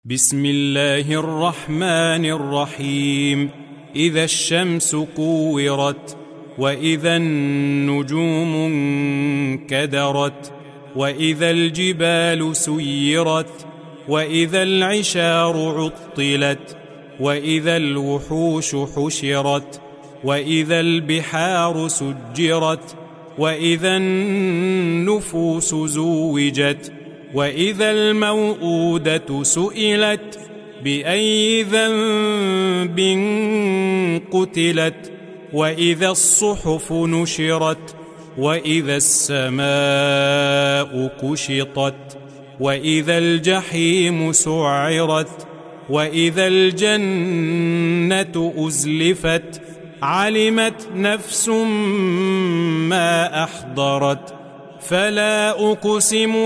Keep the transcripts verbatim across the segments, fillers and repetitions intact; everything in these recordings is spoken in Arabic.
بسم الله الرحمن الرحيم. إذا الشمس كورت، وإذا النجوم انكدرت، وإذا الجبال سيرت، وإذا العشار عطلت، وإذا الوحوش حشرت، وإذا البحار سجرت، وإذا النفوس زوجت، وإذا الموءودة سئلت بأي ذنب قتلت، وإذا الصحف نشرت، وإذا السماء كشطت، وإذا الجحيم سعرت، وإذا الجنة أزلفت، علمت نفس ما أحضرت. فلا أقسم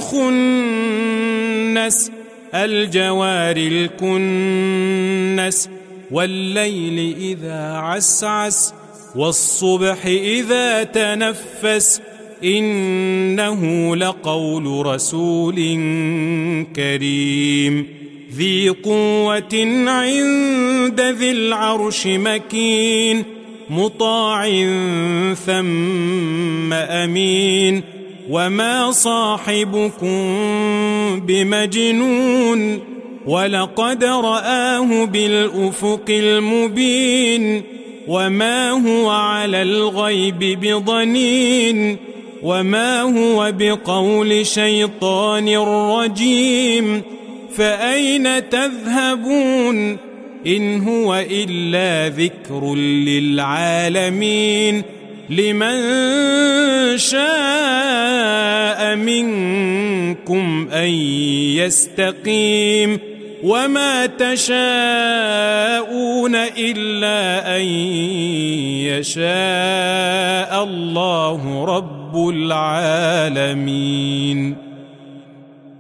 بالخنس، الجوار الكنس، والليل إذا عسعس، والصبح إذا تنفس، إنه لقول رسول كريم ذي قوة عند ذي العرش مكين، مطاع ثم أمين. وما صاحبكم بمجنون، ولقد رآه بالأفق المبين. وما هو على الغيب بضنين، وما هو بقول شيطان رجيم. فأين تذهبون؟ إن هو إلا ذكر للعالمين، لمن شاء منكم أن يستقيم. وما تشاءون إلا أن يشاء الله رب العالمين.